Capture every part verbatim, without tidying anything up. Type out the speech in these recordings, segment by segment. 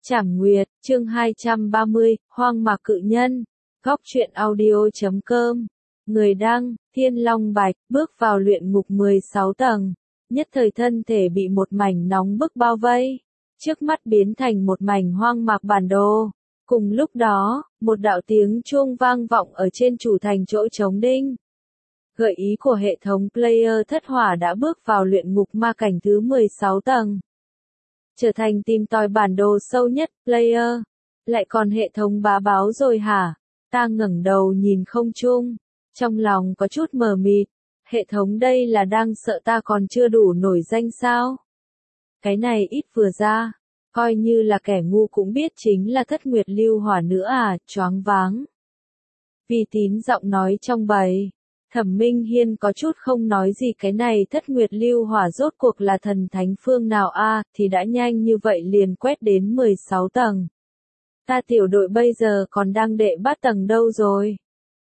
Trảm Nguyệt, chương hai trăm ba mươi, Hoang mạc cự nhân. Góc truyện audio chấm com. Người đăng, Thiên Long Bạch, bước vào luyện ngục mười sáu tầng. Nhất thời thân thể bị một mảnh nóng bức bao vây. Trước mắt biến thành một mảnh hoang mạc bản đồ. Cùng lúc đó, một đạo tiếng chuông vang vọng ở trên chủ thành chỗ trống đinh. Gợi ý của hệ thống player thất hỏa đã bước vào luyện ngục ma cảnh thứ mười sáu tầng. Trở thành tìm tòi bản đồ sâu nhất, player. Lại còn hệ thống bá báo rồi hả? Ta ngẩng đầu nhìn không trung. Trong lòng có chút mờ mịt. Hệ thống đây là đang sợ ta còn chưa đủ nổi danh sao? Cái này ít vừa ra. Coi như là kẻ ngu cũng biết chính là thất nguyệt lưu hỏa nữa à, choáng váng. Vì tín giọng nói trong bầy. Thẩm Minh Hiên có chút không nói gì cái này thất nguyệt lưu hỏa rốt cuộc là thần thánh phương nào a à, thì đã nhanh như vậy liền quét đến mười sáu tầng. Ta tiểu đội bây giờ còn đang đệ bát tầng đâu rồi?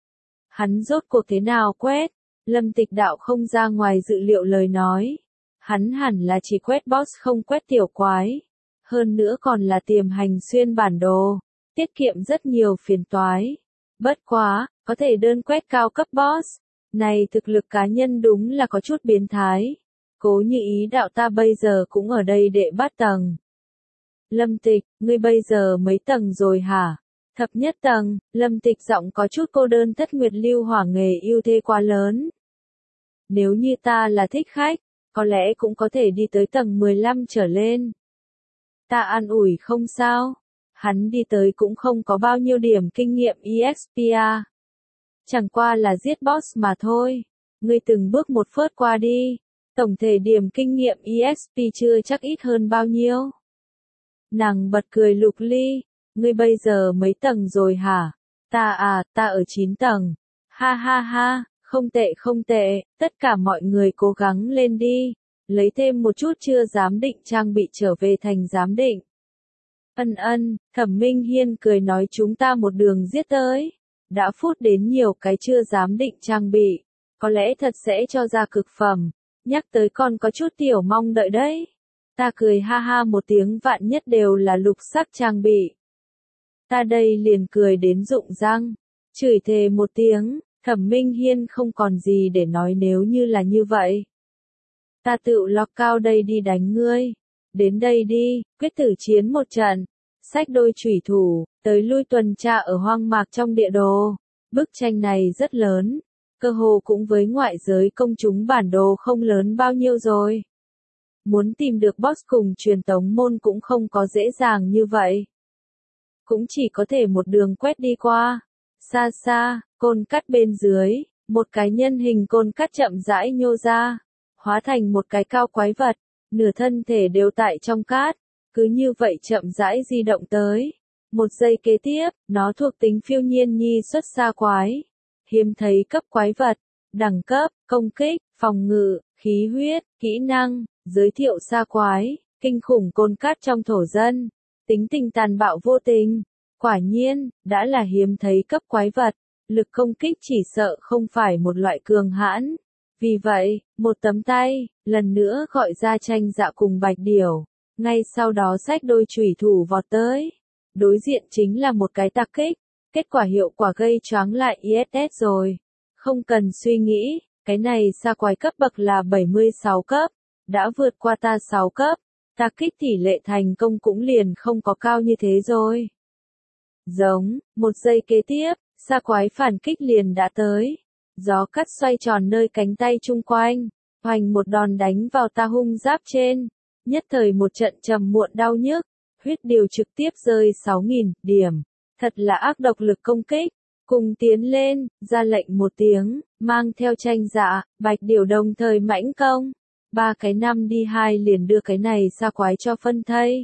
Hắn rốt cuộc thế nào quét? Lâm Tịch Đạo không ra ngoài dự liệu lời nói. Hắn hẳn là chỉ quét boss không quét tiểu quái. Hơn nữa còn là tiềm hành xuyên bản đồ. Tiết kiệm rất nhiều phiền toái. Bất quá, có thể đơn quét cao cấp boss. Này thực lực cá nhân đúng là có chút biến thái. Cố như ý đạo ta bây giờ cũng ở đây đệ bát tầng. Lâm Tịch, ngươi bây giờ mấy tầng rồi hả? Thập nhất tầng, Lâm Tịch giọng có chút cô đơn thất nguyệt lưu hỏa nghề ưu thế quá lớn. Nếu như ta là thích khách, có lẽ cũng có thể đi tới tầng mười lăm trở lên. Ta an ủi không sao. Hắn đi tới cũng không có bao nhiêu điểm kinh nghiệm e ích pê a. Chẳng qua là giết boss mà thôi. Ngươi từng bước một phớt qua đi. Tổng thể điểm kinh nghiệm e ích pê chưa chắc ít hơn bao nhiêu. Nàng bật cười Lục Ly. Ngươi bây giờ mấy tầng rồi hả? Ta à, ta ở chín tầng. Ha ha ha, không tệ không tệ, tất cả mọi người cố gắng lên đi. Lấy thêm một chút chưa giám định trang bị trở về thành giám định. Ân ân, Thẩm Minh Hiên cười nói chúng ta một đường giết tới. Đã phút đến nhiều cái chưa giám định trang bị. Có lẽ thật sẽ cho ra cực phẩm. Nhắc tới con có chút tiểu mong đợi đấy. Ta cười ha ha một tiếng vạn nhất đều là lục sắc trang bị. Ta đây liền cười đến rụng răng. Chửi thề một tiếng, Thẩm Minh Hiên không còn gì để nói nếu như là như vậy. Ta tự lo cao đây đi đánh ngươi. Đến đây đi, quyết tử chiến một trận. Xách đôi chủy thủ, tới lui tuần tra ở hoang mạc trong địa đồ. Bức tranh này rất lớn. Cơ hồ cũng với ngoại giới công chúng bản đồ không lớn bao nhiêu rồi. Muốn tìm được boss cùng truyền tống môn cũng không có dễ dàng như vậy. Cũng chỉ có thể một đường quét đi qua. Xa xa, côn cắt bên dưới, một cái nhân hình côn cắt chậm rãi nhô ra. Hóa thành một cái cao quái vật, nửa thân thể đều tại trong cát. Cứ như vậy chậm rãi di động tới. Một giây kế tiếp, nó thuộc tính phiêu nhiên nhi xuất xa quái. Hiếm thấy cấp quái vật, đẳng cấp, công kích, phòng ngự, khí huyết, kỹ năng, giới thiệu xa quái, kinh khủng côn cát trong thổ dân. Tính tình tàn bạo vô tình. Quả nhiên, đã là hiếm thấy cấp quái vật. Lực công kích chỉ sợ không phải một loại cường hãn. Vì vậy, một tấm tay, lần nữa gọi ra Tranh Dạ cùng Bạch Điểu. Ngay sau đó xách đôi chủy thủ vọt tới. Đối diện chính là một cái tạc kích. Kết quả hiệu quả gây choáng lại i ét ét rồi. Không cần suy nghĩ, cái này xa quái cấp bậc là bảy mươi sáu cấp. Đã vượt qua ta sáu cấp. Tạc kích tỷ lệ thành công cũng liền không có cao như thế rồi. Giống, một giây kế tiếp, xa quái phản kích liền đã tới. Gió cắt xoay tròn nơi cánh tay chung quanh. Hoành một đòn đánh vào ta hung giáp trên. Nhất thời một trận trầm muộn đau nhức. Huyết điều trực tiếp rơi sáu nghìn điểm. Thật là ác độc lực công kích. Cùng tiến lên, ra lệnh một tiếng, mang theo Tranh Dạ, Bạch Điểu đồng thời mãnh công. Ba cái năm đi hai liền đưa cái này xa quái cho phân thây.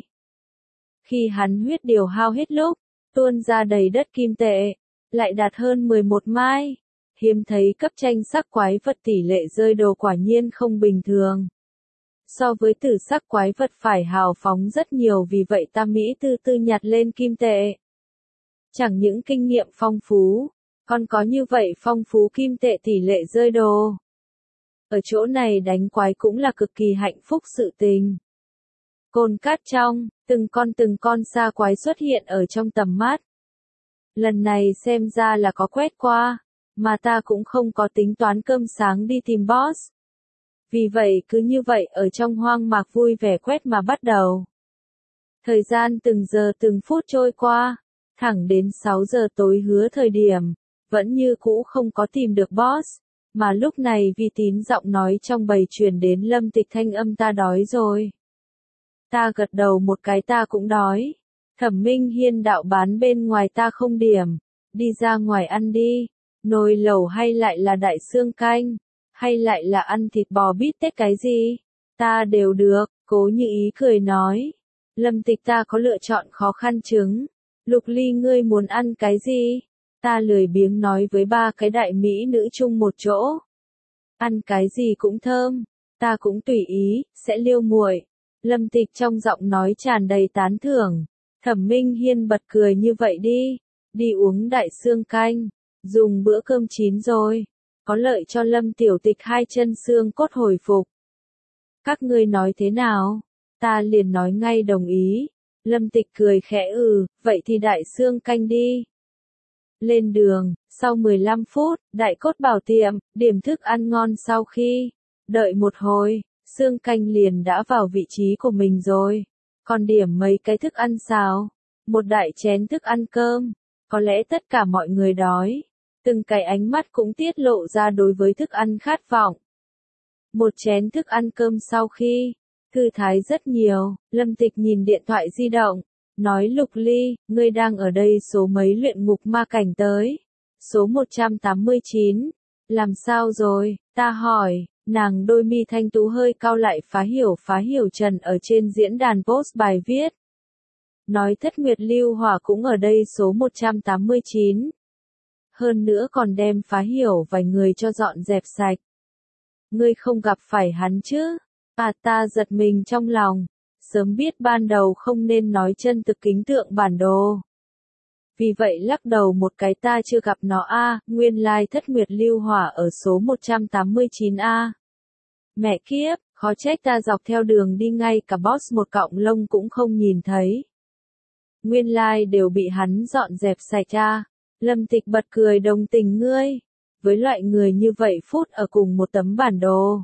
Khi hắn huyết điều hao hết lúc, tuôn ra đầy đất kim tệ, lại đạt hơn mười một mai. Hiếm thấy cấp tranh sắc quái vật tỷ lệ rơi đồ quả nhiên không bình thường. So với tử sắc quái vật phải hào phóng rất nhiều vì vậy ta Mỹ tư tư nhặt lên kim tệ. Chẳng những kinh nghiệm phong phú, còn có như vậy phong phú kim tệ tỷ lệ rơi đồ. Ở chỗ này đánh quái cũng là cực kỳ hạnh phúc sự tình. cồn cát trong, từng con từng con sa quái xuất hiện ở trong tầm mắt. Lần này xem ra là có quét qua, mà ta cũng không có tính toán cơm sáng đi tìm boss. Vì vậy cứ như vậy ở trong hoang mạc vui vẻ quét mà bắt đầu. Thời gian từng giờ từng phút trôi qua, thẳng đến sáu giờ tối hứa thời điểm, vẫn như cũ không có tìm được boss, mà lúc này Vi Tín giọng nói trong bầy truyền đến Lâm Tịch thanh âm ta đói rồi. Ta gật đầu một cái ta cũng đói. Thẩm Minh Hiên đạo bán bên ngoài ta không điểm, đi ra ngoài ăn đi, nồi lẩu hay lại là đại xương canh, hay lại là ăn thịt bò bít tết cái gì, ta đều được, Cố Như Ý cười nói. Lâm Tịch ta có lựa chọn khó khăn chứng, Lục Ly ngươi muốn ăn cái gì? Ta lười biếng nói với ba cái đại mỹ nữ chung một chỗ. Ăn cái gì cũng thơm, ta cũng tùy ý, sẽ liêu muội. Lâm Tịch trong giọng nói tràn đầy tán thưởng. Thẩm Minh Hiên bật cười như vậy đi, đi uống đại xương canh, dùng bữa cơm chín rồi, có lợi cho Lâm Tiểu Tịch hai chân xương cốt hồi phục. Các ngươi nói thế nào? Ta liền nói ngay đồng ý. Lâm Tịch cười khẽ ừ, vậy thì đại xương canh đi. Lên đường, sau mười lăm phút, đại cốt bảo tiệm, điểm thức ăn ngon sau khi đợi một hồi, xương canh liền đã vào vị trí của mình rồi. Còn điểm mấy cái thức ăn xào, một đại chén thức ăn cơm, có lẽ tất cả mọi người đói, từng cái ánh mắt cũng tiết lộ ra đối với thức ăn khát vọng. Một chén thức ăn cơm sau khi thư thái rất nhiều, Lâm Tịch nhìn điện thoại di động, nói Lục Ly, ngươi đang ở đây số mấy luyện ngục ma cảnh tới? Số một trăm tám mươi chín. Làm sao rồi? Ta hỏi, nàng đôi mi thanh tú hơi cau lại phá hiểu phá hiểu trần ở trên diễn đàn post bài viết. Nói Thất Nguyệt Lưu Hỏa cũng ở đây số một trăm tám mươi chín. Hơn nữa còn đem phá hiểu vài người cho dọn dẹp sạch. Ngươi không gặp phải hắn chứ? À ta giật mình trong lòng. Sớm biết ban đầu không nên nói chân thực kính tượng bản đồ. Vì vậy lắc đầu một cái ta chưa gặp nó a, à, nguyên lai Thất Nguyệt Lưu Hỏa ở số một trăm tám mươi chín a. Mẹ kiếp, khó trách ta dọc theo đường đi ngay cả boss một cọng lông cũng không nhìn thấy. Nguyên lai đều bị hắn dọn dẹp sạch a. Lâm Tịch bật cười đồng tình ngươi. Với loại người như vậy phút ở cùng một tấm bản đồ.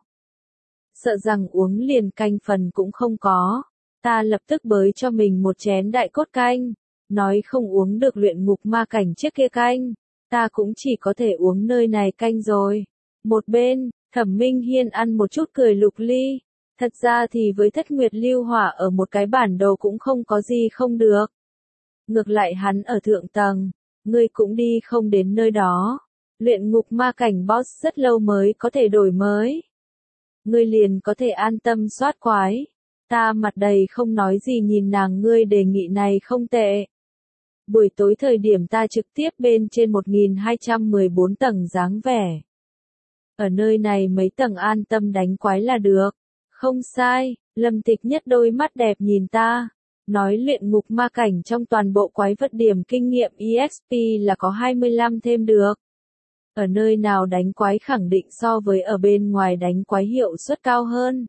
Sợ rằng uống liền canh phần cũng không có. Ta lập tức bới cho mình một chén đại cốt canh. Nói không uống được luyện ngục ma cảnh trước kia canh. Ta cũng chỉ có thể uống nơi này canh rồi. Một bên, Thẩm Minh Hiên ăn một chút cười Lục Ly. Thật ra thì với Thất Nguyệt Lưu Hỏa ở một cái bản đồ cũng không có gì không được. Ngược lại hắn ở thượng tầng. Ngươi cũng đi không đến nơi đó. Luyện ngục ma cảnh boss rất lâu mới có thể đổi mới. Ngươi liền có thể an tâm soát quái. Ta mặt đầy không nói gì nhìn nàng ngươi đề nghị này không tệ. Buổi tối thời điểm ta trực tiếp bên trên một nghìn hai trăm mười bốn tầng dáng vẻ. Ở nơi này mấy tầng an tâm đánh quái là được. Không sai, Lâm Tịch nhất đôi mắt đẹp nhìn ta. Nói luyện ngục ma cảnh trong toàn bộ quái vật điểm kinh nghiệm e ích pê là có hai mươi lăm thêm được. Ở nơi nào đánh quái khẳng định so với ở bên ngoài đánh quái hiệu suất cao hơn.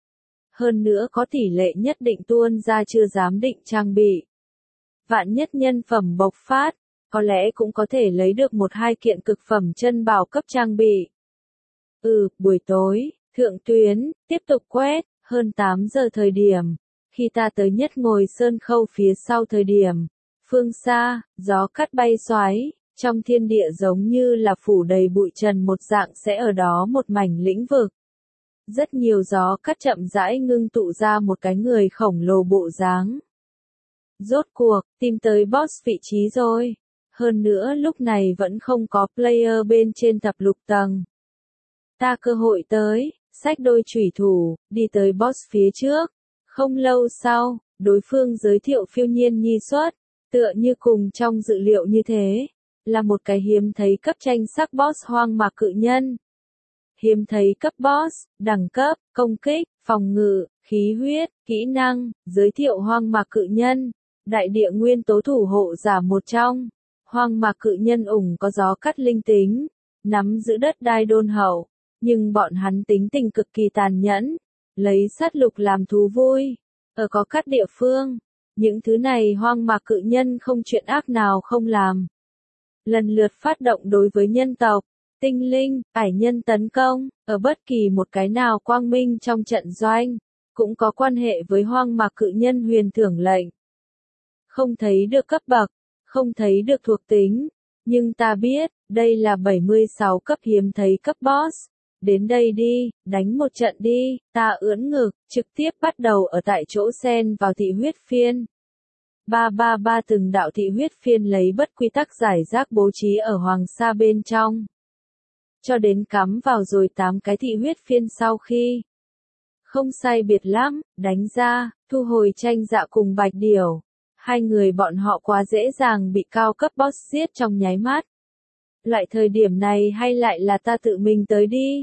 Hơn nữa có tỷ lệ nhất định tuôn ra chưa dám định trang bị. Vạn nhất nhân phẩm bộc phát, có lẽ cũng có thể lấy được một hai kiện cực phẩm chân bảo cấp trang bị. Ừ, buổi tối, thượng tuyến, tiếp tục quét, hơn tám giờ thời điểm. Khi ta tới nhất ngồi sơn khâu phía sau thời điểm, phương xa, gió cắt bay xoáy, trong thiên địa giống như là phủ đầy bụi trần một dạng sẽ ở đó một mảnh lĩnh vực. Rất nhiều gió cắt chậm rãi ngưng tụ ra một cái người khổng lồ bộ dáng. Rốt cuộc, tìm tới boss vị trí rồi. Hơn nữa lúc này vẫn không có player bên trên thập lục tầng. Ta cơ hội tới, xách đôi chủy thủ, đi tới boss phía trước. Không lâu sau, đối phương giới thiệu phiêu nhiên nhi xuất, tựa như cùng trong dự liệu như thế, là một cái hiếm thấy cấp tranh sắc boss hoang mạc cự nhân. Hiếm thấy cấp boss, đẳng cấp, công kích, phòng ngự, khí huyết, kỹ năng, giới thiệu hoang mạc cự nhân, đại địa nguyên tố thủ hộ giả một trong. Hoang mạc cự nhân ủng có gió cắt linh tính, nắm giữ đất đai đôn hậu, nhưng bọn hắn tính tình cực kỳ tàn nhẫn, lấy sát lục làm thú vui. ở có cắt địa phương. Những thứ này Hoang Mạc Cự Nhân không chuyện ác nào không làm. Lần lượt phát động đối với nhân tộc, tinh linh, ải nhân tấn công, ở bất kỳ một cái nào quang minh trong trận doanh, cũng có quan hệ với Hoang Mạc Cự Nhân huyền thưởng lệnh. Không thấy được cấp bậc, không thấy được thuộc tính, nhưng ta biết, đây là bảy mươi sáu cấp hiếm thấy cấp boss. Đến đây đi, đánh một trận đi, ta ưỡn ngực, trực tiếp bắt đầu ở tại chỗ xen vào thị huyết phiên. ba ba ba từng đạo thị huyết phiên lấy bất quy tắc giải rác bố trí ở hoàng sa bên trong. Cho đến cắm vào rồi tám cái thị huyết phiên sau khi. Không sai biệt lắm, đánh ra, thu hồi tranh dạ cùng bạch điểu. Hai người bọn họ quá dễ dàng bị cao cấp boss giết trong nháy mắt. Loại thời điểm này hay lại là ta tự mình tới đi.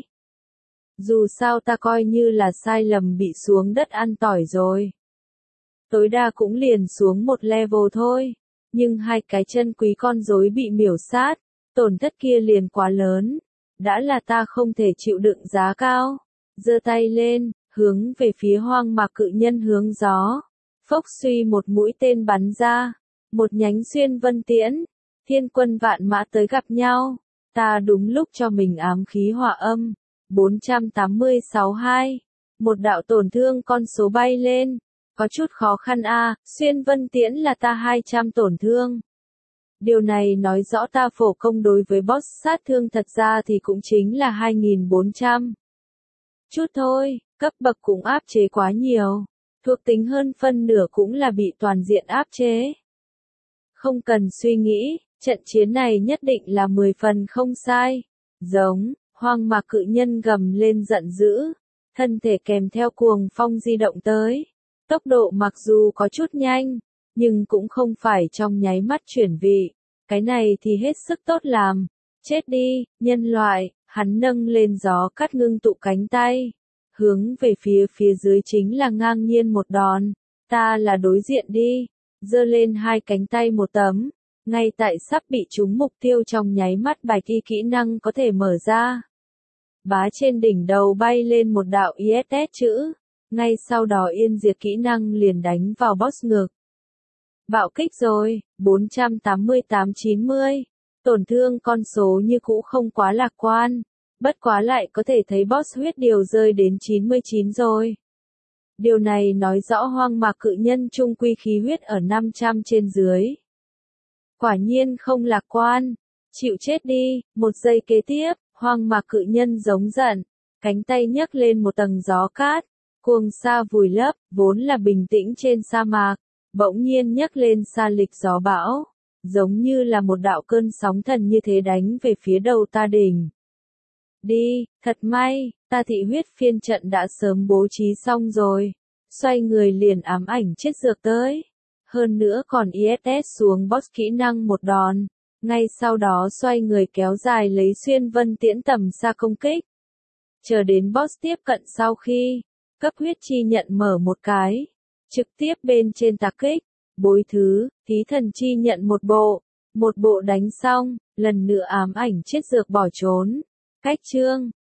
Dù sao ta coi như là sai lầm bị xuống đất ăn tỏi rồi. Tối đa cũng liền xuống một level thôi. Nhưng hai cái chân quý con rối bị miểu sát, tổn thất kia liền quá lớn. Đã là ta không thể chịu đựng giá cao. Giơ tay lên, hướng về phía Hoang Mạc Cự Nhân hướng gió. Phốc suy một mũi tên bắn ra. Một nhánh xuyên vân tiễn. Thiên quân vạn mã tới gặp nhau. Ta đúng lúc cho mình ám khí hỏa âm. bốn trăm tám mươi sáu hai. Một đạo tổn thương con số bay lên. Có chút khó khăn a, à, xuyên vân tiễn là ta hai trăm tổn thương. Điều này nói rõ ta phổ công đối với boss sát thương thật ra thì cũng chính là hai nghìn bốn trăm. Chút thôi, cấp bậc cũng áp chế quá nhiều. Thuộc tính hơn phân nửa cũng là bị toàn diện áp chế. Không cần suy nghĩ, trận chiến này nhất định là mười phần không sai. Giống, Hoang Mạc Cự Nhân gầm lên giận dữ. Thân thể kèm theo cuồng phong di động tới. Tốc độ mặc dù có chút nhanh, nhưng cũng không phải trong nháy mắt chuyển vị. Cái này thì hết sức tốt làm. Chết đi, nhân loại, hắn nâng lên gió cắt ngưng tụ cánh tay. Hướng về phía phía dưới chính là ngang nhiên một đòn. Ta là đối diện đi. Giơ lên hai cánh tay một tấm. Ngay tại sắp bị trúng mục tiêu trong nháy mắt bài thi kỹ năng có thể mở ra. Bá trên đỉnh đầu bay lên một đạo i ét ét chữ. Ngay sau đó yên diệt kỹ năng liền đánh vào boss ngực. Bạo kích rồi, bốn trăm tám mươi tám chín mươi. Tổn thương con số như cũ không quá lạc quan. Bất quá lại có thể thấy boss huyết điều rơi đến chín mươi chín rồi. Điều này nói rõ Hoang Mạc Cự Nhân trung quy khí huyết ở năm trăm trên dưới. Quả nhiên không lạc quan. Chịu chết đi, một giây kế tiếp, Hoang Mạc Cự Nhân giống giận. Cánh tay nhấc lên một tầng gió cát. Cuồng sa vùi lấp, vốn là bình tĩnh trên sa mạc, bỗng nhiên nhấc lên sa lịch gió bão, giống như là một đạo cơn sóng thần như thế đánh về phía đầu ta đỉnh. Đi, thật may, ta thị huyết phiên trận đã sớm bố trí xong rồi, xoay người liền ám ảnh chết dược tới, hơn nữa còn i ét ét xuống boss kỹ năng một đòn, ngay sau đó xoay người kéo dài lấy xuyên vân tiễn tầm xa công kích. Chờ đến boss tiếp cận sau khi cấp huyết chi nhận mở một cái, trực tiếp bên trên tạc kích, bối thứ, thí thần chi nhận một bộ, một bộ đánh xong, lần nữa ám ảnh chết dược bỏ trốn. Cách chương,